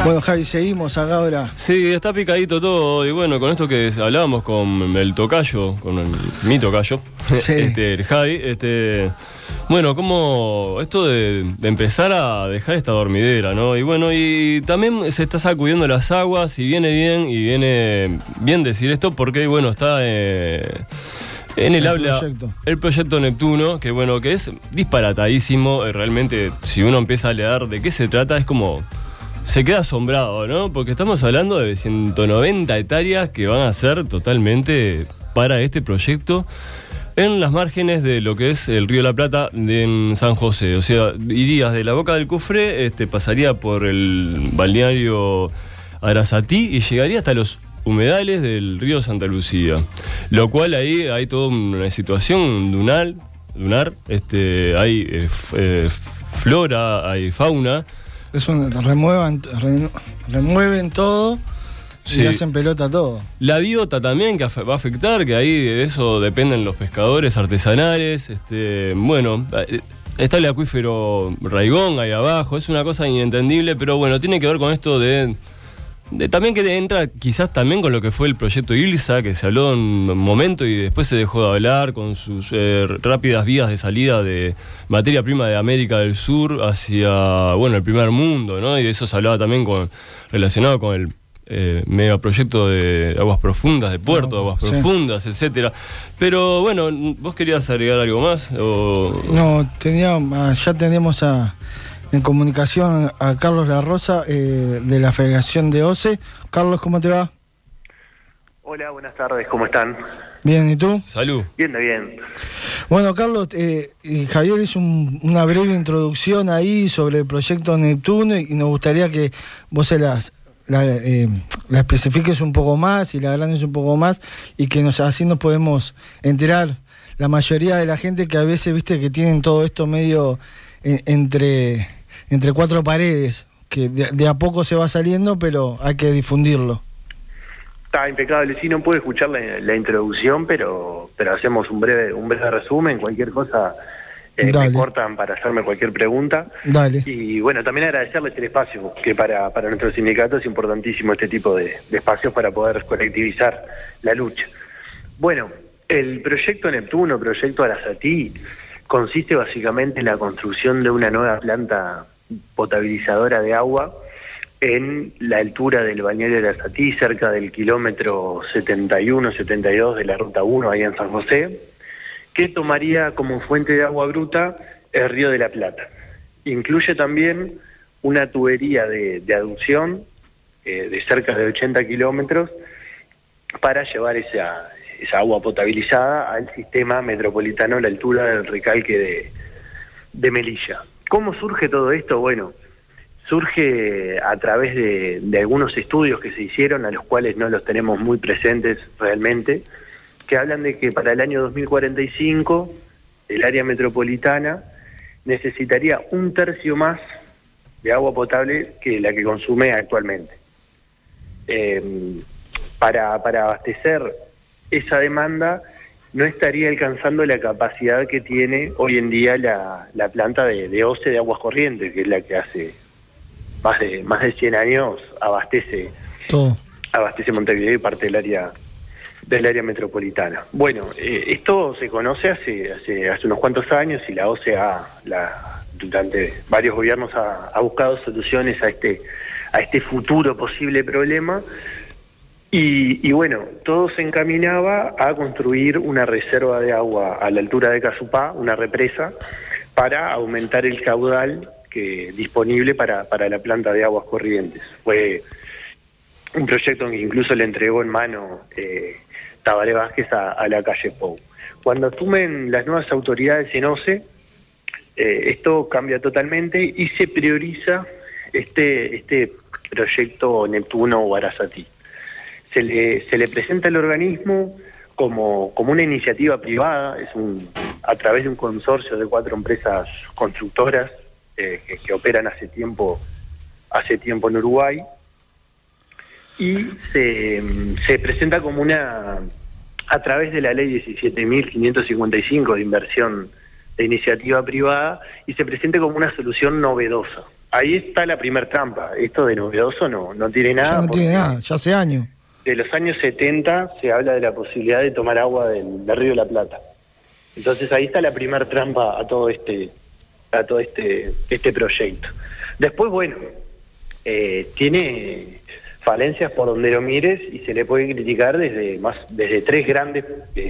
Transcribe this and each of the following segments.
Bueno, Javi, seguimos acá ahora. Sí, está picadito todo. Y bueno, con esto que hablábamos con el tocayo, mi tocayo, Sí. el Javi, bueno, como esto de empezar a dejar esta dormidera, ¿no? Y bueno, y también se está sacudiendo las aguas, y viene bien decir esto, porque bueno, está en el habla proyecto. El proyecto Neptuno, que bueno, que es disparatadísimo. Realmente, si uno empieza a leer de qué se trata, es como se queda asombrado, ¿no? Porque estamos hablando de 190 hectáreas que van a ser totalmente para este proyecto en las márgenes de lo que es el río de la Plata en San José. O sea, irías de la Boca del Cufré, pasaría por el balneario Arasatí y llegaría hasta los humedales del río Santa Lucía. Lo cual ahí hay toda una situación lunar, hay flora, hay fauna. Remueven todo y Sí. hacen pelota todo. La biota también que va a afectar, que ahí de eso dependen los pescadores artesanales. Bueno, está el acuífero Raigón ahí abajo, es una cosa inentendible, pero bueno, tiene que ver con esto de también que entra quizás también con lo que fue el proyecto ILSA, que se habló en un momento y después se dejó de hablar, con sus rápidas vías de salida de materia prima de América del Sur hacia, bueno, el primer mundo, ¿no? Y de eso se hablaba también relacionado con el megaproyecto de aguas profundas, de puerto de aguas profundas, etcétera. Pero bueno, ¿vos querías agregar algo más? No, ya teníamos en comunicación a Carlos La Rosa, de la Federación de OCE. Carlos, ¿cómo te va? Hola, buenas tardes, ¿cómo están? Bien, ¿y tú? Salud. Bien. Bueno, Carlos, Javier hizo una breve introducción ahí sobre el proyecto Neptuno y nos gustaría que vos la especifiques un poco más y la agrandes un poco más y que así nos podemos enterar la mayoría de la gente que a veces, viste, que tienen todo esto medio entre cuatro paredes, que de a poco se va saliendo, pero hay que difundirlo. Está impecable, sí, no puedo escuchar la introducción, pero hacemos un breve resumen, cualquier cosa me cortan para hacerme cualquier pregunta. Dale. Y bueno, también agradecerles el espacio, que para nuestro sindicato es importantísimo este tipo de espacios para poder colectivizar la lucha. Bueno, el proyecto Neptuno, proyecto Arasatí, consiste básicamente en la construcción de una nueva planta potabilizadora de agua en la altura del balneario de Arasatí, cerca del kilómetro 71-72 de la Ruta 1, ahí en San José, que tomaría como fuente de agua bruta el río de la Plata. Incluye también una tubería de aducción de cerca de 80 kilómetros para llevar esa agua potabilizada al sistema metropolitano a la altura del recalque de Melilla. ¿Cómo surge todo esto? Bueno, surge a través de algunos estudios que se hicieron, a los cuales no los tenemos muy presentes realmente, que hablan de que para el año 2045 el área metropolitana necesitaría 1/3 más de agua potable que la que consume actualmente. Para abastecer esa demanda no estaría alcanzando la capacidad que tiene hoy en día la planta de OCE de Aguas Corrientes, que es la que hace más de 100 años abastece Montevideo y parte del área metropolitana. Bueno, esto se conoce hace unos cuantos años y la OCE durante varios gobiernos ha buscado soluciones a este futuro posible problema. Y bueno, todo se encaminaba a construir una reserva de agua a la altura de Casupá, una represa, para aumentar el caudal disponible para la planta de Aguas Corrientes. Fue un proyecto que incluso le entregó en mano Tabaré Vázquez a la calle Pou. Cuando asumen las nuevas autoridades en OCE, esto cambia totalmente y se prioriza este proyecto Neptuno o Arasatí. Se le presenta al organismo como una iniciativa privada, a través de un consorcio de 4 empresas constructoras que operan hace tiempo en Uruguay, y se presenta como a través de la ley 17.555 de inversión de iniciativa privada, y se presenta como una solución novedosa ahí está la primer trampa. Esto de novedoso no tiene nada. Ya no tiene nada, ya hace años. De los años 70 se habla de la posibilidad de tomar agua del Río de la Plata. Entonces ahí está la primer trampa a todo este proyecto. Después, bueno, tiene falencias por donde lo mires y se le puede criticar desde tres grandes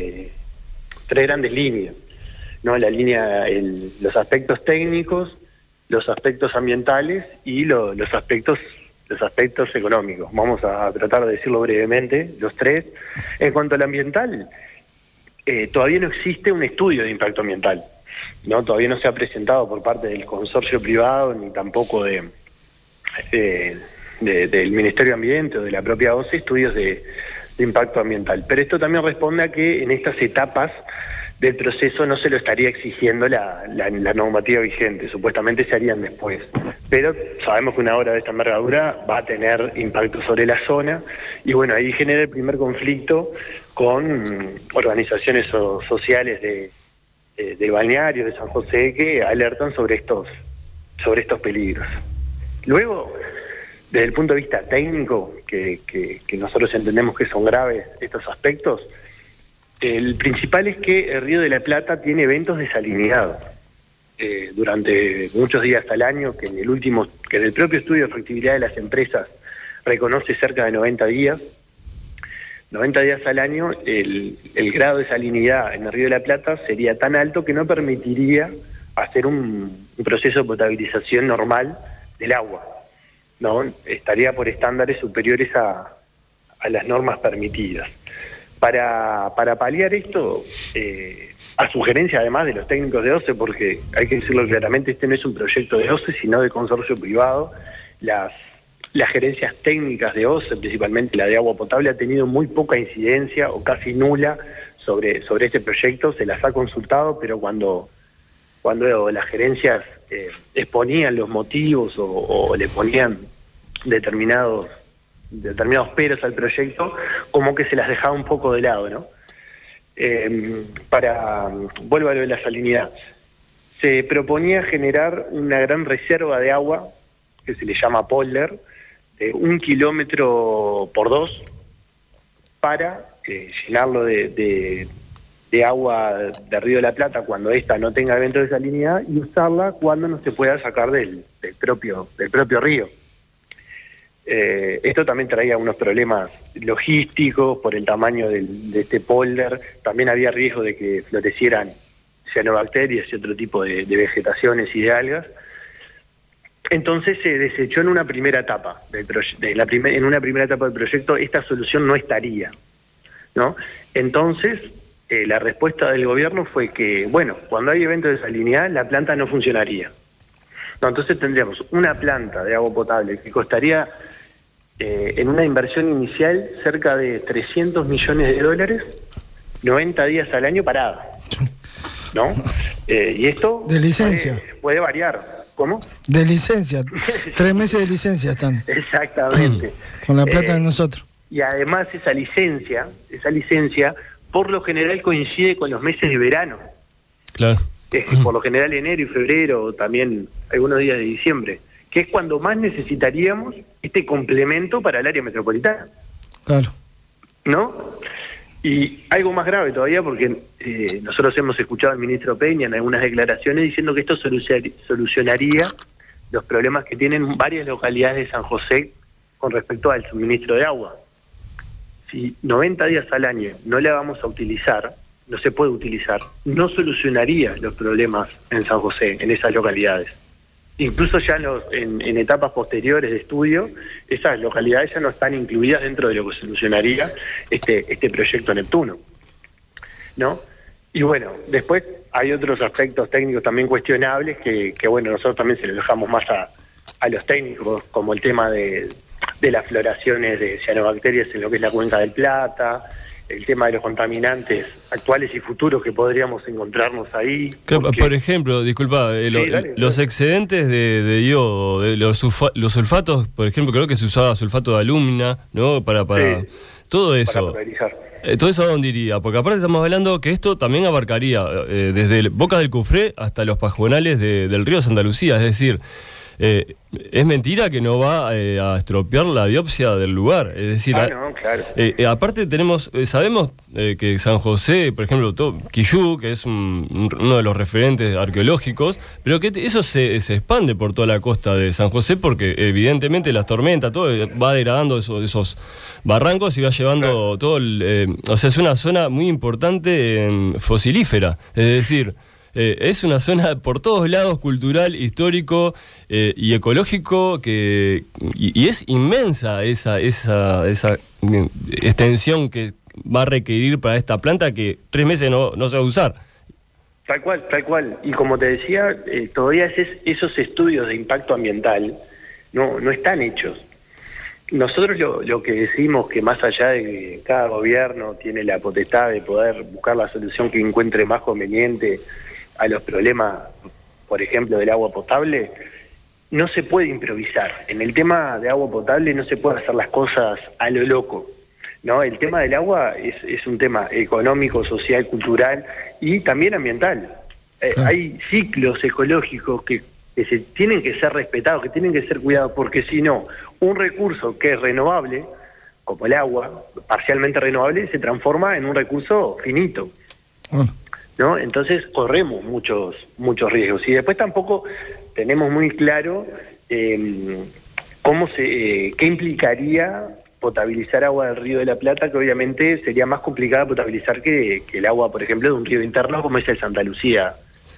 líneas, ¿no? La línea, los aspectos técnicos, los aspectos ambientales y los aspectos económicos. Vamos a tratar de decirlo brevemente, los tres. En cuanto al ambiental, todavía no existe un estudio de impacto ambiental, ¿no? Todavía no se ha presentado por parte del consorcio privado ni tampoco del Ministerio de Ambiente o de la propia OCE estudios de impacto ambiental. Pero esto también responde a que en estas etapas del proceso no se lo estaría exigiendo la normativa vigente, supuestamente se harían después. Pero sabemos que una obra de esta envergadura va a tener impacto sobre la zona y bueno, ahí genera el primer conflicto con organizaciones sociales de balnearios de San José que alertan sobre estos peligros. Luego, desde el punto de vista técnico, que nosotros entendemos que son graves estos aspectos, el principal es que el Río de la Plata tiene eventos de salinidad durante muchos días al año, que en el propio estudio de factibilidad de las empresas reconoce cerca de 90 días. 90 días al año, el grado de salinidad en el Río de la Plata sería tan alto que no permitiría hacer un proceso de potabilización normal del agua, ¿no? Estaría por estándares superiores a las normas permitidas. Para paliar esto, a sugerencia además de los técnicos de OCE, porque hay que decirlo claramente, este no es un proyecto de OCE, sino de consorcio privado, las gerencias técnicas de OCE, principalmente la de agua potable, ha tenido muy poca incidencia o casi nula sobre este proyecto. Se las ha consultado, pero cuando las gerencias exponían los motivos o le ponían determinados peros al proyecto, como que se las dejaba un poco de lado, ¿no? Vuelvo a lo de la salinidad. Se proponía generar una gran reserva de agua, que se le llama polder, de 1 kilómetro por 2, para llenarlo de agua de Río de la Plata cuando ésta no tenga eventos de salinidad y usarla cuando no se pueda sacar del propio río. Esto también traía unos problemas logísticos por el tamaño de este polder. También había riesgo de que florecieran cianobacterias y otro tipo de vegetaciones y de algas. Entonces se desechó en una primera etapa en una primera etapa del proyecto. Esta solución no estaría, ¿no? Entonces la respuesta del gobierno fue que, bueno, cuando hay eventos de salinidad la planta no funcionaría. No, entonces tendríamos una planta de agua potable que costaría en una inversión inicial cerca de $300 millones, 90 días al año parada, ¿no? Y esto de licencia puede variar. ¿Cómo? De licencia, 3 meses de licencia están. Exactamente. Con la plata de nosotros. Y además esa licencia, por lo general coincide con los meses de verano. Claro. Por lo general enero y febrero, también algunos días de diciembre, que es cuando más necesitaríamos este complemento para el área metropolitana. Claro. ¿No? Y algo más grave todavía, porque nosotros hemos escuchado al ministro Peña en algunas declaraciones diciendo que esto solucionaría los problemas que tienen varias localidades de San José con respecto al suministro de agua. Si 90 días al año no la vamos a utilizar, no se puede utilizar, no solucionaría los problemas en San José, en esas localidades. Incluso ya en etapas posteriores de estudio, esas localidades ya no están incluidas dentro de lo que solucionaría este proyecto Neptuno, ¿no? Y bueno, después hay otros aspectos técnicos también cuestionables que bueno, nosotros también se los dejamos más a los técnicos, como el tema de las floraciones de cianobacterias en lo que es la Cuenca del Plata, el tema de los contaminantes actuales y futuros que podríamos encontrarnos ahí. Porque... Por ejemplo, disculpa, los excedentes de yodo, de los sulfatos, por ejemplo, creo que se usaba sulfato de alumina, ¿no? Para sí, todo eso. ¿Todo eso a dónde iría? Porque aparte estamos hablando que esto también abarcaría desde Boca del Cufré hasta los pajonales del río Santa Lucía, es decir... es mentira que no va a estropear la biopsia del lugar. Es decir, no, claro. Aparte sabemos que San José, por ejemplo, Quillú, que es uno de los referentes arqueológicos, pero que eso se expande por toda la costa de San José porque evidentemente las tormentas, todo va degradando esos barrancos y va llevando todo o sea, es una zona muy importante fosilífera. Es decir, es una zona por todos lados cultural, histórico y ecológico y es inmensa esa extensión que va a requerir para esta planta que 3 meses no se va a usar. Tal cual. Y como te decía, todavía esos estudios de impacto ambiental no están hechos. Nosotros lo que decimos que más allá de que cada gobierno tiene la potestad de poder buscar la solución que encuentre más conveniente a los problemas, por ejemplo, del agua potable, no se puede improvisar. En el tema de agua potable no se puede hacer las cosas a lo loco, ¿no? El tema del agua es un tema económico, social, cultural y también ambiental. Hay ciclos ecológicos que se tienen que ser respetados, que tienen que ser cuidados, porque si no, un recurso que es renovable, como el agua, parcialmente renovable, se transforma en un recurso finito, ¿no? Entonces corremos muchos riesgos. Y después tampoco tenemos muy claro qué implicaría potabilizar agua del Río de la Plata, que obviamente sería más complicada potabilizar que el agua, por ejemplo, de un río interno como es el Santa Lucía.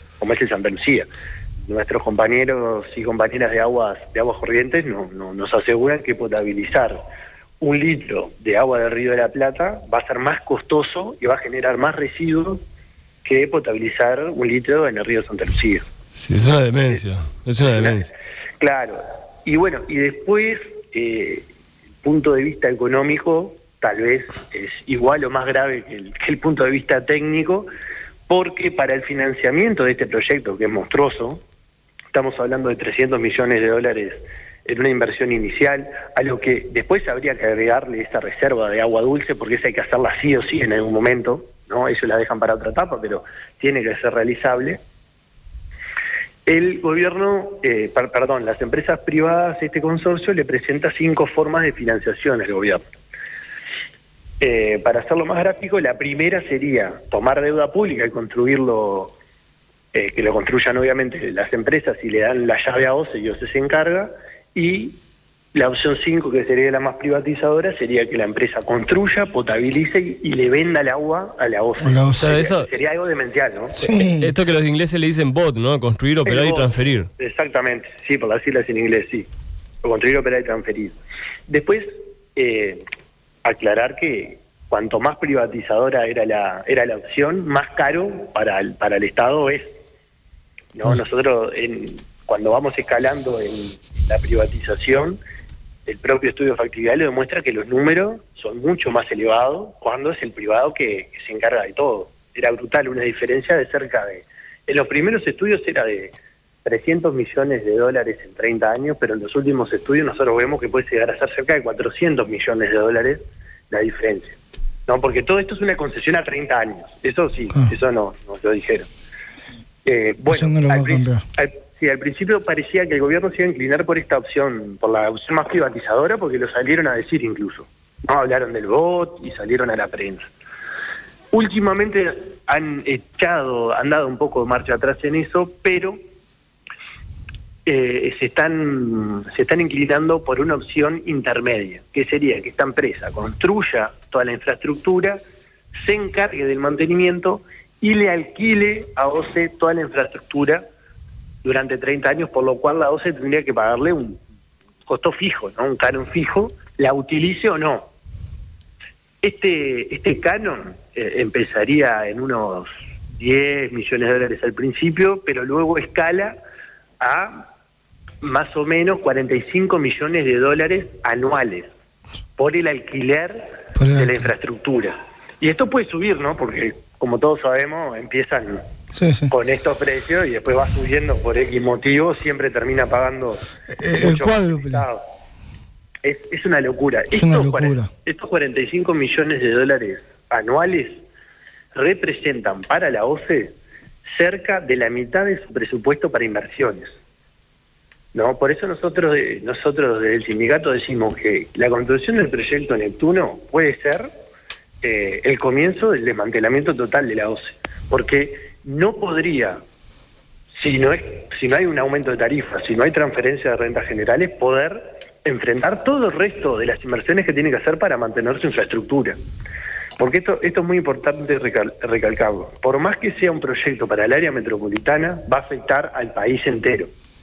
Nuestros compañeros y compañeras de aguas corrientes nos aseguran que potabilizar 1 litro de agua del Río de la Plata va a ser más costoso y va a generar más residuos que potabilizar 1 litro en el río Santa Lucía. Sí, es una demencia. Claro. Y bueno, y después, punto de vista económico, tal vez es igual o más grave que el punto de vista técnico, porque para el financiamiento de este proyecto, que es monstruoso, estamos hablando de $300 millones en una inversión inicial, a lo que después habría que agregarle esta reserva de agua dulce, porque esa hay que hacerla sí o sí en algún momento, ¿no? Ellos la dejan para otra etapa, pero tiene que ser realizable. El gobierno, las empresas privadas, este consorcio le presenta 5 formas de financiación al gobierno. Para hacerlo más gráfico, la primera sería tomar deuda pública y construirlo, que lo construyan obviamente las empresas y le dan la llave a OCE y OCE se encarga, y la opción 5, que sería la más privatizadora, sería que la empresa construya, potabilice y le venda el agua a la OCE. O sea, sería algo demencial, ¿no? Sí. Esto que los ingleses le dicen BOT, ¿no? Construir, operar y transferir. Exactamente, sí, por las siglas en inglés, sí. Construir, operar y transferir. Después, aclarar que cuanto más privatizadora era la opción, más caro para el Estado es, ¿no? Nosotros, cuando vamos escalando en la privatización, el propio estudio de factibilidad le demuestra que los números son mucho más elevados cuando es el privado que se encarga de todo. Era brutal, una diferencia de cerca de... En los primeros estudios era de $300 millones en 30 años, pero en los últimos estudios nosotros vemos que puede llegar a ser cerca de $400 millones la diferencia, ¿no? Porque todo esto es una concesión a 30 años, eso sí, eso no lo dijeron. Bueno, eso no lo va a cambiar. Al principio parecía que el gobierno se iba a inclinar por esta opción, por la opción más privatizadora, porque lo salieron a decir incluso, ¿no? Hablaron del BOT y salieron a la prensa. Últimamente han dado un poco de marcha atrás en eso, pero se están inclinando por una opción intermedia, que sería que esta empresa construya toda la infraestructura, se encargue del mantenimiento y le alquile a OCE toda la infraestructura durante 30 años, por lo cual la OCE tendría que pagarle un costo fijo, ¿no? Un canon fijo, la utilice o no. Este canon empezaría en unos $10 millones al principio, pero luego escala a más o menos $45 millones anuales por el alquiler de la infraestructura. Y esto puede subir, ¿no? Porque, como todos sabemos, empiezan con estos precios y después va subiendo por X motivo, siempre termina pagando el cuádruple. Es una locura. Estos $45 millones anuales representan para la OCE cerca de la mitad de su presupuesto para inversiones. ¿no? Por eso nosotros desde el sindicato decimos que la construcción del proyecto Neptuno puede ser el comienzo del desmantelamiento total de la OCE, porque no podría, si no hay un aumento de tarifas, si no hay transferencia de rentas generales, poder enfrentar todo el resto de las inversiones que tiene que hacer para mantener su infraestructura. Porque esto es muy importante recalcarlo. Por más que sea un proyecto para el área metropolitana, va a afectar al país entero.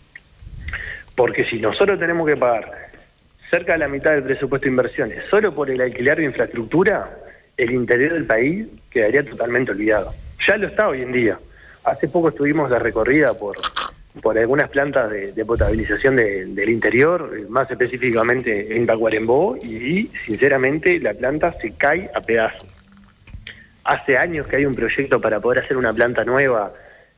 Porque si nosotros tenemos que pagar cerca de la mitad del presupuesto de inversiones solo por el alquiler de infraestructura, el interior del país quedaría totalmente olvidado. Ya lo está hoy en día. Hace poco estuvimos de recorrida por algunas plantas de potabilización del interior, más específicamente en Tacuarembó, y sinceramente la planta se cae a pedazos. Hace años que hay un proyecto para poder hacer una planta nueva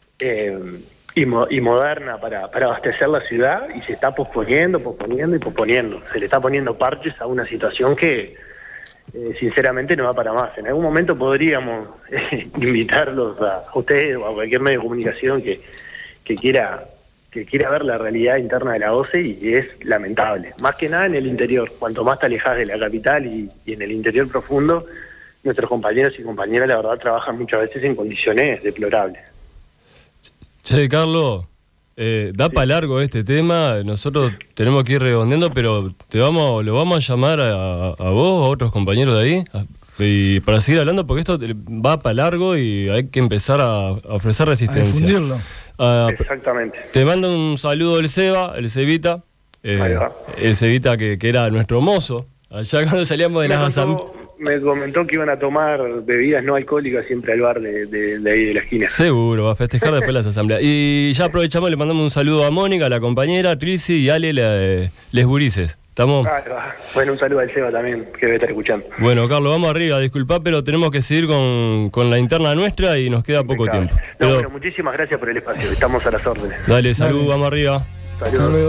y moderna para abastecer la ciudad, y se está posponiendo. Se le está poniendo parches a una situación que sinceramente no va para más. En algún momento podríamos invitarlos a ustedes o a cualquier medio de comunicación que quiera ver la realidad interna de la OCE, y es lamentable. Más que nada en el interior. Cuanto más te alejas de la capital y en el interior profundo, nuestros compañeros y compañeras, la verdad, trabajan muchas veces en condiciones deplorables. Che, Carlos, da para largo este tema. Nosotros tenemos que ir redondeando, pero lo vamos a llamar a vos, a otros compañeros de ahí, y para seguir hablando, porque esto va para largo y hay que empezar a ofrecer resistencia. A difundirlo. Exactamente. Te mando un saludo el Cevita, el Cevita que era nuestro mozo, allá cuando salíamos de las asambleas. Me comentó que iban a tomar bebidas no alcohólicas siempre al bar de ahí de la esquina. Seguro, va a festejar después de las asambleas. Y ya aprovechamos, le mandamos un saludo a Mónica, la compañera, Trilci y Ale, les gurises. ¿Estamos? Bueno, un saludo al Seba también, que debe estar escuchando. Bueno, Carlos, vamos arriba, disculpá, pero tenemos que seguir con la interna nuestra y nos queda poco tiempo. Bueno, muchísimas gracias por el espacio, estamos a las órdenes. Dale, salud, vamos arriba. Saludos.